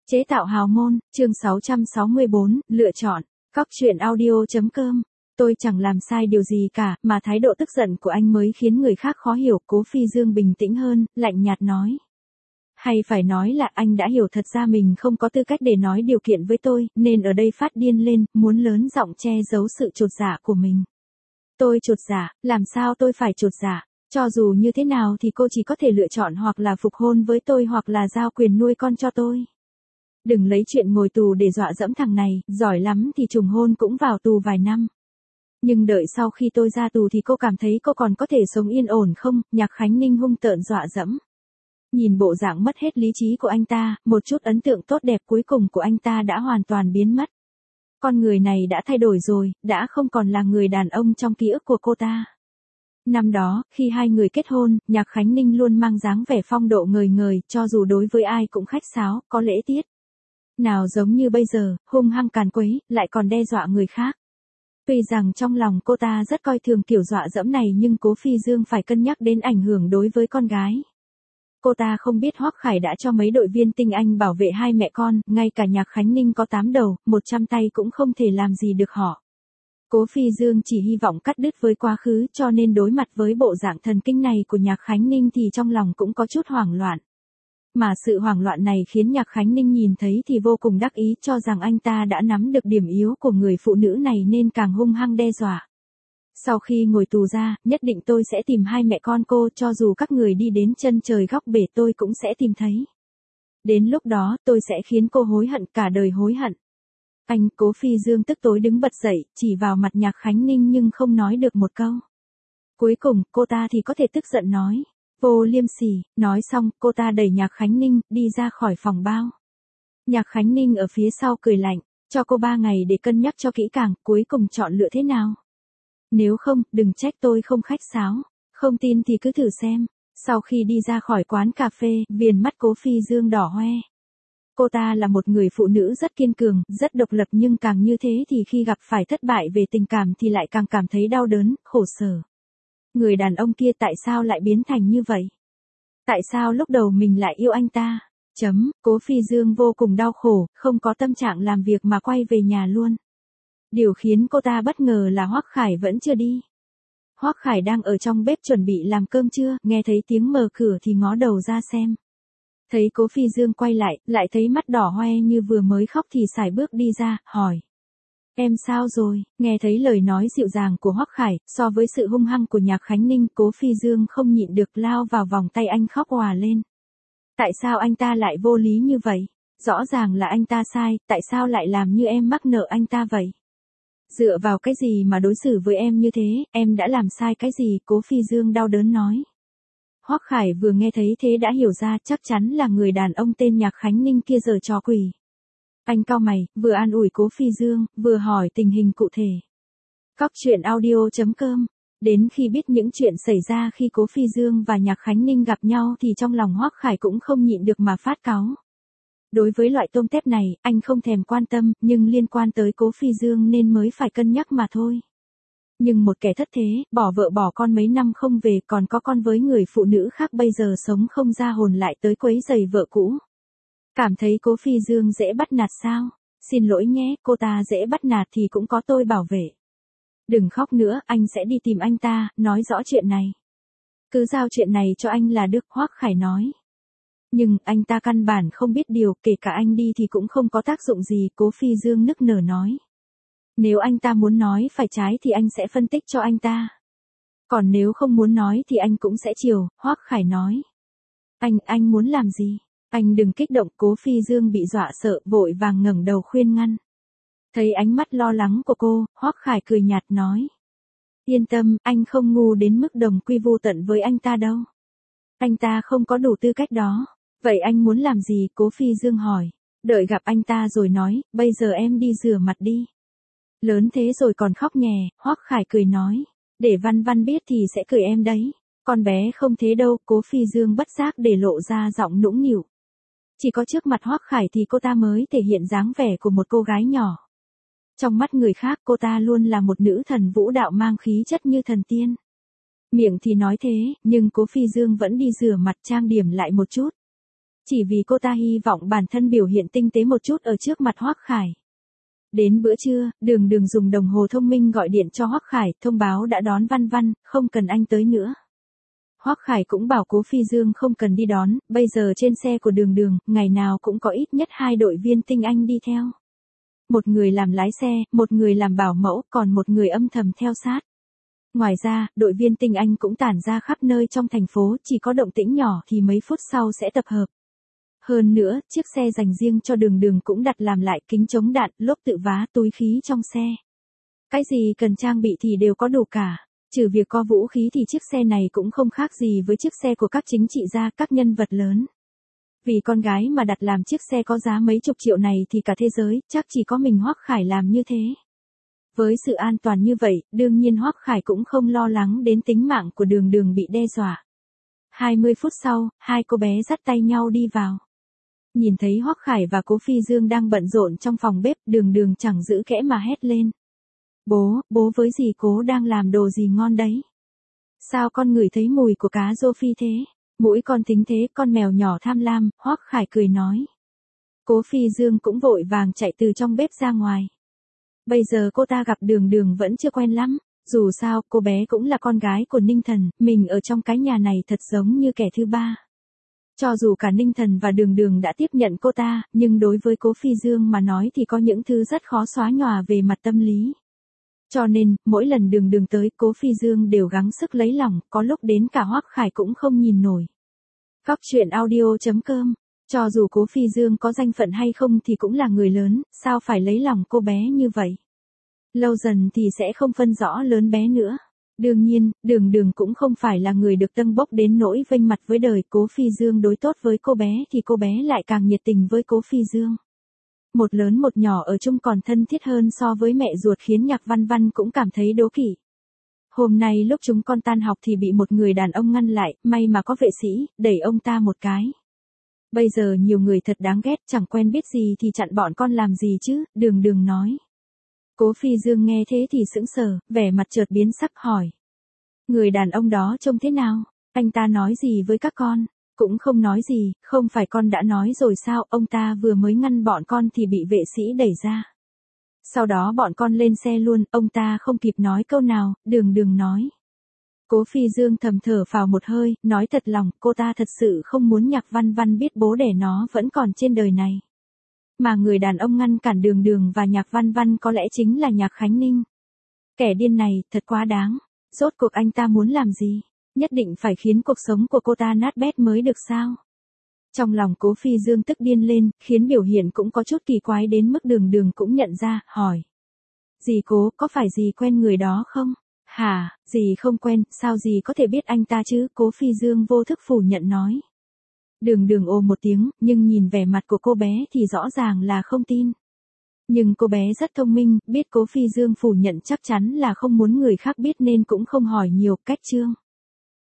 Chế tạo hào môn, chương 664, lựa chọn. Cóc truyện audio.com. Tôi chẳng làm sai điều gì cả, mà thái độ tức giận của anh mới khiến người khác khó hiểu. Cố Phi Dương bình tĩnh hơn, lạnh nhạt nói. Hay phải nói là anh đã hiểu thật ra mình không có tư cách để nói điều kiện với tôi, nên ở đây phát điên lên, muốn lớn giọng che giấu sự chột dạ của mình. Tôi chột dạ, làm sao tôi phải chột dạ? Cho dù như thế nào thì cô chỉ có thể lựa chọn hoặc là phục hôn với tôi hoặc là giao quyền nuôi con cho tôi. Đừng lấy chuyện ngồi tù để dọa dẫm thằng này, giỏi lắm thì trùng hôn cũng vào tù vài năm. Nhưng đợi sau khi tôi ra tù thì cô cảm thấy cô còn có thể sống yên ổn không? Nhạc Khánh Ninh hung tợn dọa dẫm. Nhìn bộ dạng mất hết lý trí của anh ta, một chút ấn tượng tốt đẹp cuối cùng của anh ta đã hoàn toàn biến mất. Con người này đã thay đổi rồi, đã không còn là người đàn ông trong ký ức của cô ta. Năm đó, khi hai người kết hôn, Nhạc Khánh Ninh luôn mang dáng vẻ phong độ ngời ngời, cho dù đối với ai cũng khách sáo, có lễ tiết. Nào giống như bây giờ, hung hăng càn quấy, lại còn đe dọa người khác. Tuy rằng trong lòng cô ta rất coi thường kiểu dọa dẫm này nhưng Cố Phi Dương phải cân nhắc đến ảnh hưởng đối với con gái. Cô ta không biết Hoắc Khải đã cho mấy đội viên tinh anh bảo vệ hai mẹ con, ngay cả Nhạc Khánh Ninh có 8 đầu, 100 tay cũng không thể làm gì được họ. Cố Phi Dương chỉ hy vọng cắt đứt với quá khứ cho nên đối mặt với bộ dạng thần kinh này của Nhạc Khánh Ninh thì trong lòng cũng có chút hoảng loạn. Mà sự hoảng loạn này khiến Nhạc Khánh Ninh nhìn thấy thì vô cùng đắc ý cho rằng anh ta đã nắm được điểm yếu của người phụ nữ này nên càng hung hăng đe dọa. Sau khi ngồi tù ra, nhất định tôi sẽ tìm hai mẹ con cô cho dù các người đi đến chân trời góc bể tôi cũng sẽ tìm thấy. Đến lúc đó tôi sẽ khiến cô hối hận cả đời hối hận. Anh Cố Phi Dương tức tối đứng bật dậy, chỉ vào mặt Nhạc Khánh Ninh nhưng không nói được một câu. Cuối cùng, cô ta thì có thể tức giận nói. Vô liêm sỉ, nói xong, cô ta đẩy Nhạc Khánh Ninh, đi ra khỏi phòng bao. Nhạc Khánh Ninh ở phía sau cười lạnh, cho cô 3 ngày để cân nhắc cho kỹ càng, cuối cùng chọn lựa thế nào. Nếu không, đừng trách tôi không khách sáo, không tin thì cứ thử xem. Sau khi đi ra khỏi quán cà phê, viền mắt Cố Phi Dương đỏ hoe. Cô ta là một người phụ nữ rất kiên cường, rất độc lập nhưng càng như thế thì khi gặp phải thất bại về tình cảm thì lại càng cảm thấy đau đớn, khổ sở. Người đàn ông kia tại sao lại biến thành như vậy? Tại sao lúc đầu mình lại yêu anh ta? Cố Phi Dương vô cùng đau khổ, không có tâm trạng làm việc mà quay về nhà luôn. Điều khiến cô ta bất ngờ là Hoắc Khải vẫn chưa đi. Hoắc Khải đang ở trong bếp chuẩn bị làm cơm trưa, nghe thấy tiếng mở cửa thì ngó đầu ra xem. Thấy Cố Phi Dương quay lại thấy mắt đỏ hoe như vừa mới khóc thì sải bước đi ra, hỏi. Em sao rồi? Nghe thấy lời nói dịu dàng của Hoắc Khải, so với sự hung hăng của Nhạc Khánh Ninh, Cố Phi Dương không nhịn được lao vào vòng tay anh khóc òa lên. Tại sao anh ta lại vô lý như vậy? Rõ ràng là anh ta sai, tại sao lại làm như em mắc nợ anh ta vậy? Dựa vào cái gì mà đối xử với em như thế, em đã làm sai cái gì? Cố Phi Dương đau đớn nói. Hoắc Khải vừa nghe thấy thế đã hiểu ra chắc chắn là người đàn ông tên Nhạc Khánh Ninh kia giở trò quỷ. Anh cau mày, vừa an ủi Cố Phi Dương, vừa hỏi tình hình cụ thể. Cóc truyện audio.com. Đến khi biết những chuyện xảy ra khi Cố Phi Dương và Nhạc Khánh Ninh gặp nhau thì trong lòng Hoắc Khải cũng không nhịn được mà phát cáu. Đối với loại tôm tép này, anh không thèm quan tâm, nhưng liên quan tới Cố Phi Dương nên mới phải cân nhắc mà thôi. Nhưng một kẻ thất thế, bỏ vợ bỏ con mấy năm không về còn có con với người phụ nữ khác bây giờ sống không ra hồn lại tới quấy rầy vợ cũ. Cảm thấy Cố Phi Dương dễ bắt nạt sao? Xin lỗi nhé, cô ta dễ bắt nạt thì cũng có tôi bảo vệ. Đừng khóc nữa, anh sẽ đi tìm anh ta, nói rõ chuyện này. Cứ giao chuyện này cho anh là được, Hoắc Khải nói. Nhưng, anh ta căn bản không biết điều, kể cả anh đi thì cũng không có tác dụng gì, Cố Phi Dương nức nở nói. Nếu anh ta muốn nói phải trái thì anh sẽ phân tích cho anh ta. Còn nếu không muốn nói thì anh cũng sẽ chiều, Hoắc Khải nói. Anh muốn làm gì? Anh đừng kích động. Cố Phi Dương bị dọa sợ, vội vàng ngẩng đầu khuyên ngăn. Thấy ánh mắt lo lắng của cô, Hoắc Khải cười nhạt nói. Yên tâm, anh không ngu đến mức đồng quy vu tận với anh ta đâu. Anh ta không có đủ tư cách đó. Vậy anh muốn làm gì? Cố Phi Dương hỏi. Đợi gặp anh ta rồi nói, bây giờ em đi rửa mặt đi. Lớn thế rồi còn khóc nhè, Hoắc Khải cười nói. Để Văn Văn biết thì sẽ cười em đấy. Con bé không thế đâu. Cố Phi Dương bất giác để lộ ra giọng nũng nịu. Chỉ có trước mặt Hoắc Khải thì cô ta mới thể hiện dáng vẻ của một cô gái nhỏ. Trong mắt người khác cô ta luôn là một nữ thần vũ đạo mang khí chất như thần tiên. Miệng thì nói thế, nhưng Cố Phi Dương vẫn đi rửa mặt trang điểm lại một chút. chỉ vì cô ta hy vọng bản thân biểu hiện tinh tế một chút ở trước mặt Hoắc Khải. Đến bữa trưa, Đường Đường dùng đồng hồ thông minh gọi điện cho Hoắc Khải, thông báo đã đón Văn Văn, không cần anh tới nữa. Hoắc Khải cũng bảo Cố Phi Dương không cần đi đón, bây giờ trên xe của Đường Đường, ngày nào cũng có ít nhất 2 đội viên tinh anh đi theo. Một người làm lái xe, một người làm bảo mẫu, còn một người âm thầm theo sát. Ngoài ra, đội viên tinh anh cũng tản ra khắp nơi trong thành phố, chỉ có động tĩnh nhỏ thì mấy phút sau sẽ tập hợp. Hơn nữa, chiếc xe dành riêng cho Đường Đường cũng đặt làm lại kính chống đạn, lốp tự vá, túi khí trong xe. Cái gì cần trang bị thì đều có đủ cả. Trừ việc có vũ khí thì chiếc xe này cũng không khác gì với chiếc xe của các chính trị gia, các nhân vật lớn. Vì con gái mà đặt làm chiếc xe có giá mấy chục triệu này thì cả thế giới, chắc chỉ có mình Hoắc Khải làm như thế. Với sự an toàn như vậy, đương nhiên Hoắc Khải cũng không lo lắng đến tính mạng của Đường Đường bị đe dọa. 20 phút sau, hai cô bé dắt tay nhau đi vào. Nhìn thấy Hoắc Khải và Cố Phi Dương đang bận rộn trong phòng bếp, Đường Đường chẳng giữ kẽ mà hét lên. Bố với dì Cố đang làm đồ gì ngon đấy? Sao con ngửi thấy mùi của cá rô phi thế? Mũi con thính thế, con mèo nhỏ tham lam, Hoắc Khải cười nói. Cố Phi Dương cũng vội vàng chạy từ trong bếp ra ngoài. Bây giờ cô ta gặp Đường Đường vẫn chưa quen lắm, dù sao cô bé cũng là con gái của Ninh Thần, mình ở trong cái nhà này thật giống như kẻ thứ ba. Cho dù cả Ninh Thần và Đường Đường đã tiếp nhận cô ta, nhưng đối với Cố Phi Dương mà nói thì có những thứ rất khó xóa nhòa về mặt tâm lý. Cho nên, mỗi lần Đường Đường tới, Cố Phi Dương đều gắng sức lấy lòng, có lúc đến cả Hoắc Khải cũng không nhìn nổi. Góc truyện audio.com. Cho dù Cố Phi Dương có danh phận hay không thì cũng là người lớn, sao phải lấy lòng cô bé như vậy? Lâu dần thì sẽ không phân rõ lớn bé nữa. Đương nhiên, Đường Đường cũng không phải là người được tâng bốc đến nỗi vênh mặt với đời. Cố Phi Dương đối tốt với cô bé thì cô bé lại càng nhiệt tình với Cố Phi Dương. Một lớn một nhỏ ở chung còn thân thiết hơn so với mẹ ruột khiến Nhạc Văn Văn cũng cảm thấy đố kỵ. Hôm nay lúc chúng con tan học thì bị một người đàn ông ngăn lại, may mà có vệ sĩ, đẩy ông ta một cái. Bây giờ nhiều người thật đáng ghét, chẳng quen biết gì thì chặn bọn con làm gì chứ, Đường Đường nói. Cố Phi Dương nghe thế thì sững sờ, vẻ mặt chợt biến sắc hỏi. Người đàn ông đó trông thế nào? Anh ta nói gì với các con? Cũng không nói gì, không phải con đã nói rồi sao, ông ta vừa mới ngăn bọn con thì bị vệ sĩ đẩy ra. Sau đó bọn con lên xe luôn, ông ta không kịp nói câu nào, Đường Đường nói. Cố Phi Dương thầm thở phào một hơi, nói thật lòng, cô ta thật sự không muốn Nhạc Văn Văn biết bố đẻ nó vẫn còn trên đời này. Mà người đàn ông ngăn cản Đường Đường và Nhạc Văn Văn có lẽ chính là Nhạc Khánh Ninh. Kẻ điên này, thật quá đáng. Rốt cuộc anh ta muốn làm gì? Nhất định phải khiến cuộc sống của cô ta nát bét mới được sao? Trong lòng Cố Phi Dương tức điên lên, khiến biểu hiện cũng có chút kỳ quái đến mức Đường Đường cũng nhận ra, hỏi. Dì Cố, có phải dì quen người đó không? Hả, dì không quen, sao dì có thể biết anh ta chứ? Cố Phi Dương vô thức phủ nhận nói. Đường Đường ồ một tiếng, nhưng nhìn vẻ mặt của cô bé thì rõ ràng là không tin. Nhưng cô bé rất thông minh, biết Cố Phi Dương phủ nhận chắc chắn là không muốn người khác biết nên cũng không hỏi nhiều, cách chương.